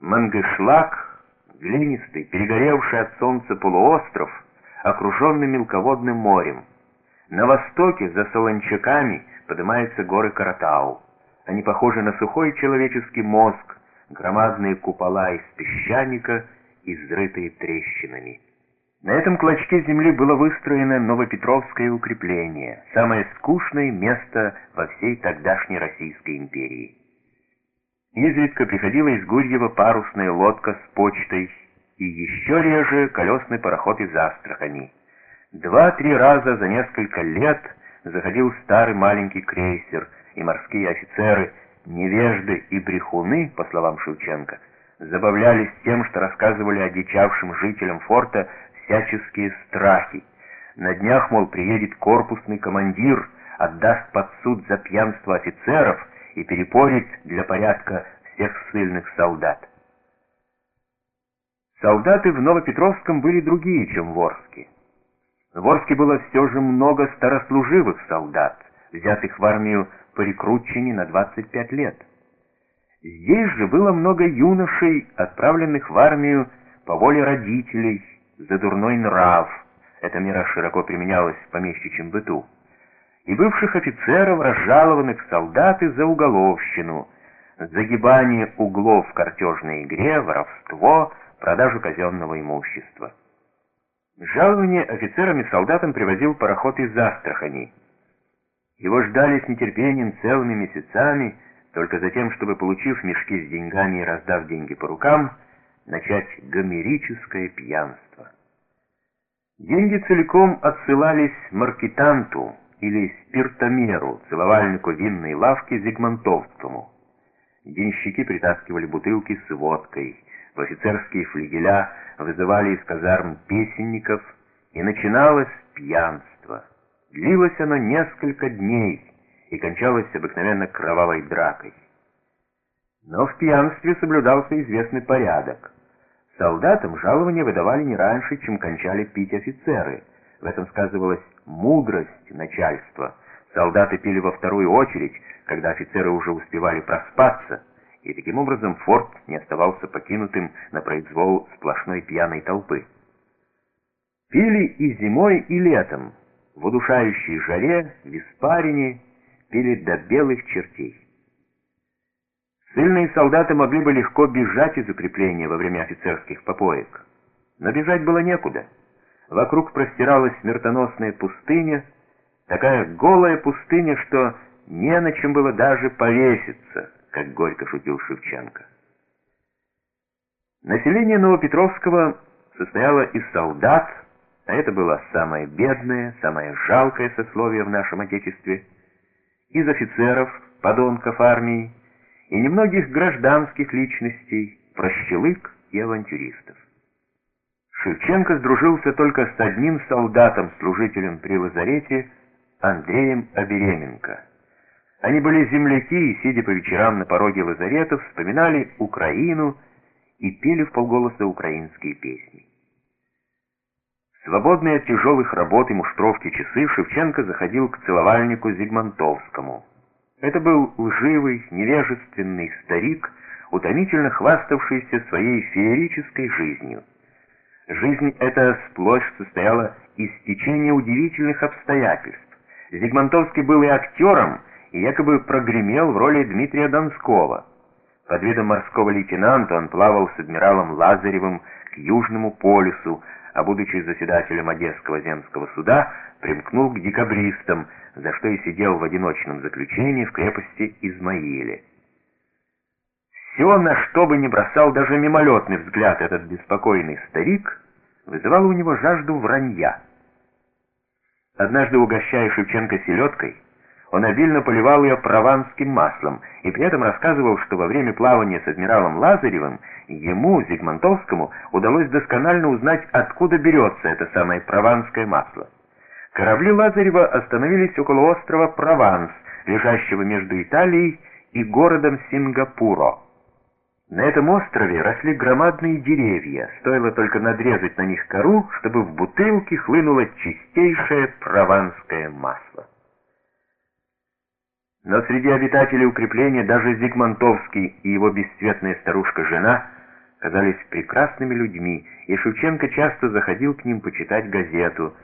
Мангышлак, глинистый, перегоревший от солнца полуостров, окруженный мелководным морем. На востоке, за Солончаками, поднимаются горы Каратау. Они похожи на сухой человеческий мозг, громадные купола из песчаника, изрытые трещинами. На этом клочке земли было выстроено Новопетровское укрепление, самое скучное место во всей тогдашней Российской империи. Изредка приходила из Гурьева парусная лодка с почтой, и еще реже колесный пароход из Астрахани. 2-3 раза за несколько лет заходил старый маленький крейсер, и морские офицеры, невежды и брехуны, по словам Шевченко, забавлялись тем, что рассказывали одичавшим жителям форта всяческие страхи. На днях, мол, приедет корпусный командир, отдаст под суд за пьянство офицеров и перепорит для порядка всех ссыльных солдат. Солдаты в Новопетровском были другие, чем в Орске. В Орске было все же много старослуживых солдат, взятых в армию по рекрутчине на 25 лет. Здесь же было много юношей, отправленных в армию по воле родителей, за дурной нрав, эта мера широко применялась в помещичьем быту, и бывших офицеров, разжалованных в солдаты за уголовщину, загибание углов в картежной игре, воровство, продажу казенного имущества. Жалование офицерам и солдатам привозил пароход из Астрахани. Его ждали с нетерпением целыми месяцами, только за тем, чтобы, получив мешки с деньгами и раздав деньги по рукам, начать гомерическое пьянство. Деньги целиком отсылались маркетанту или спиртомеру, целовальнику винной лавки Зигмантовскому. Денщики притаскивали бутылки с водкой, в офицерские флигеля вызывали из казарм песенников, и начиналось пьянство. Длилось оно несколько дней и кончалось обыкновенно кровавой дракой. Но в пьянстве соблюдался известный порядок. Солдатам жалования выдавали не раньше, чем кончали пить офицеры. В этом сказывалась мудрость начальства. Солдаты пили во вторую очередь, когда офицеры уже успевали проспаться, и таким образом форт не оставался покинутым на произвол сплошной пьяной толпы. Пили и зимой, и летом, в удушающей жаре, в испарине, пили до белых чертей. Сильные солдаты могли бы легко бежать из укрепления во время офицерских попоек, но бежать было некуда. Вокруг простиралась смертоносная пустыня, такая голая пустыня, что не на чем было даже повеситься, как горько шутил Шевченко. Население Новопетровского состояло из солдат, а это было самое бедное, самое жалкое сословие в нашем Отечестве, из офицеров, подонков армии, и немногих гражданских личностей, прощелык и авантюристов. Шевченко сдружился только с одним солдатом-служителем при лазарете, Андреем Обеременко. Они были земляки и, сидя по вечерам на пороге лазарета, вспоминали Украину и пели вполголоса украинские песни. В свободные от тяжелых работ и муштровки часы Шевченко заходил к целовальнику Зигмантовскому. Это был лживый, невежественный старик, утомительно хваставшийся своей феерической жизнью. Жизнь эта сплошь состояла из течения удивительных обстоятельств. Зигмантовский был и актером, и якобы прогремел в роли Дмитрия Донского. Под видом морского лейтенанта он плавал с адмиралом Лазаревым к Южному полюсу, а будучи заседателем Одесского земского суда, примкнул к декабристам, за что и сидел в одиночном заключении в крепости Измаиле. Все, на что бы ни бросал даже мимолетный взгляд этот беспокойный старик, вызывало у него жажду вранья. Однажды, угощая Шевченко селедкой, он обильно поливал ее прованским маслом и при этом рассказывал, что во время плавания с адмиралом Лазаревым ему, Зигмантовскому, удалось досконально узнать, откуда берется это самое прованское масло. Корабли Лазарева остановились около острова Прованс, лежащего между Италией и городом Сингапуро. На этом острове росли громадные деревья, стоило только надрезать на них кору, чтобы в бутылке хлынуло чистейшее прованское масло. Но среди обитателей укрепления даже Зигмантовский и его бесцветная старушка-жена казались прекрасными людьми, и Шевченко часто заходил к ним почитать газету.